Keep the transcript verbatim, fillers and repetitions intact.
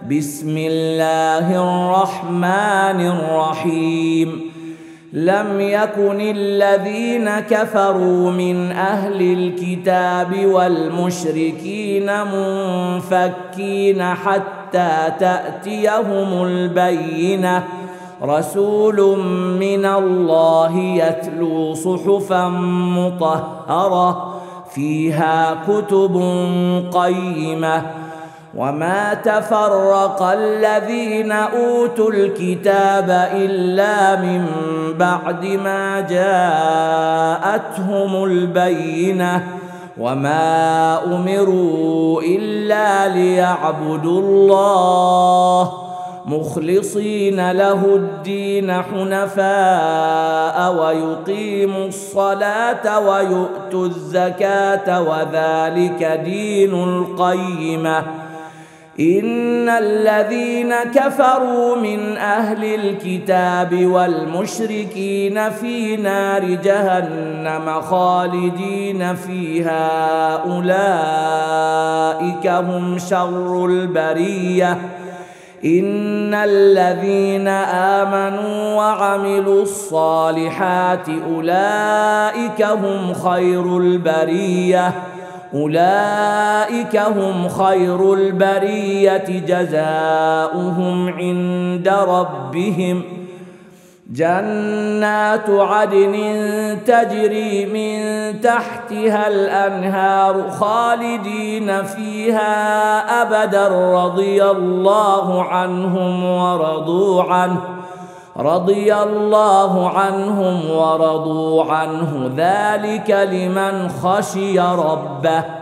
بسم الله الرحمن الرحيم لم يكن الذين كفروا من أهل الكتاب والمشركين منفكين حتى تأتيهم البينة رسول من الله يتلو صحفا مطهرة فيها كتب قيمة وما تفرق الذين أوتوا الكتاب إلا من بعد ما جاءتهم البينة وما أمروا إلا ليعبدوا الله مخلصين له الدين حنفاء ويقيموا الصلاة ويؤتوا الزكاة وذلك دين القيمة إن الذين كفروا من أهل الكتاب والمشركين في نار جهنم خالدين فيها أولئك هم شر البرية إن الذين آمنوا وعملوا الصالحات أولئك هم خير البرية أولئك هم خير البرية جزاؤهم عند ربهم جنات عدن تجري من تحتها الأنهار خالدين فيها أبدا رضي الله عنهم ورضوا عنه رضي الله عنهم ورضوا عنه ذلك لمن خشي ربه